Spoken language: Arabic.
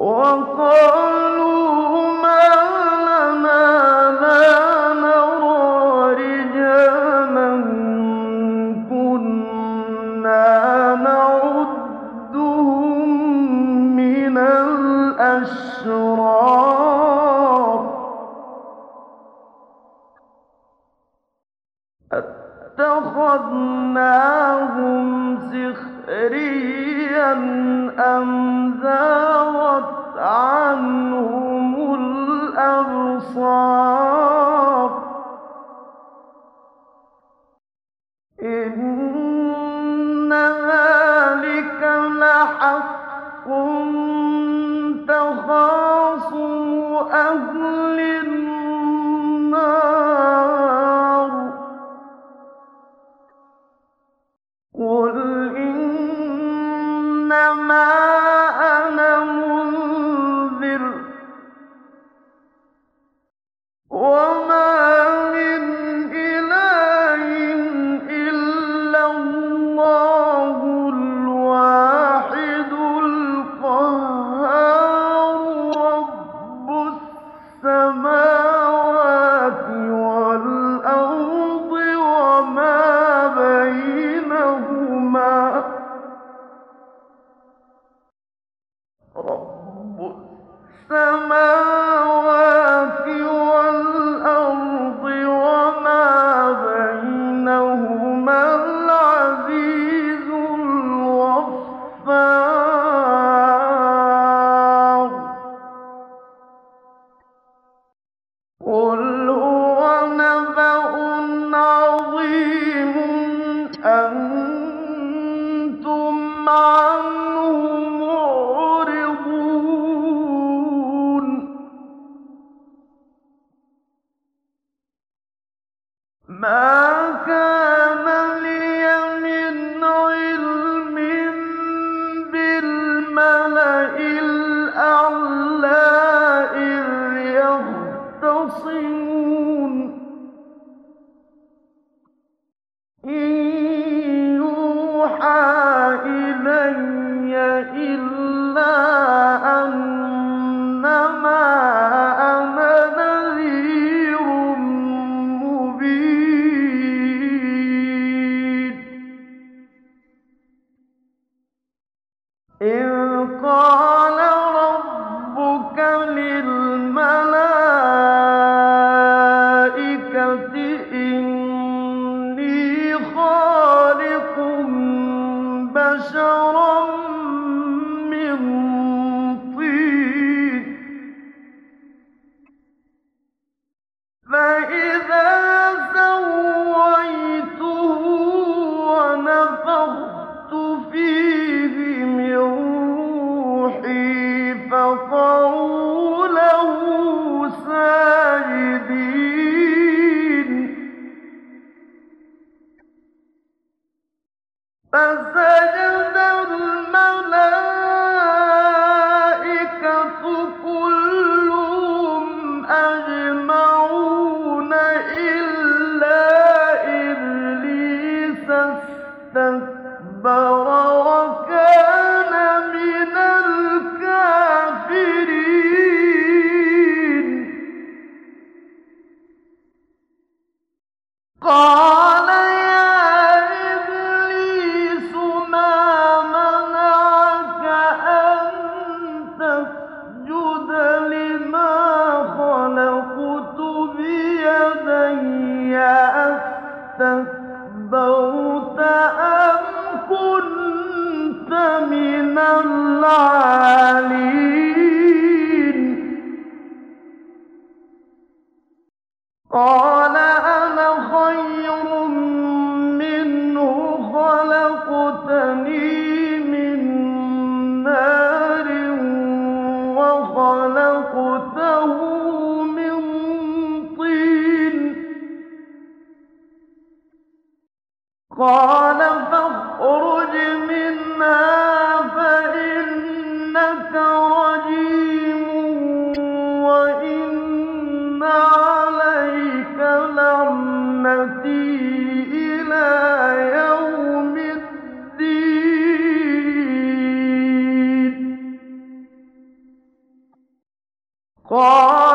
وقالوا ما لنا لا نرى رجالا كنا نعدهم من الأشرار أتخذناهم سخريا أم زاغت عنهم الأبصار إن ذلك لحق تخاصم أهل النار قل إنما أنا منذر وما من إله إلا الله الواحد القهار رب السماوات والأرض وما بينهما رب السماوات والأرض وما بينهما العزيز الغفار قل هو نبأ عظيم أنتم عنه معرضون ما كان لي من علم بالملأ الأعلى إذ يختصمون إن يوحى إلي إلا أنما أنا نذير مبين إذ قال ربك للملائكة إني خالق بشرا من طين فإذا سويته ونفخت فيه من روحي فقعوا له ساجدين فسجد الملائكة كلهم أجمعون إلا إبليس استكبر وكان من الكافرين قال يا إبليس ما منعك أن تسجد لما خلقت بيدي أستكبرت أم كنت من العالين قال أنا خير منه خلقتني من نار وخلقته من طين قال فاخرج منها فإنك رجيم وإن عليك لعنتي إلى يوم الدين قال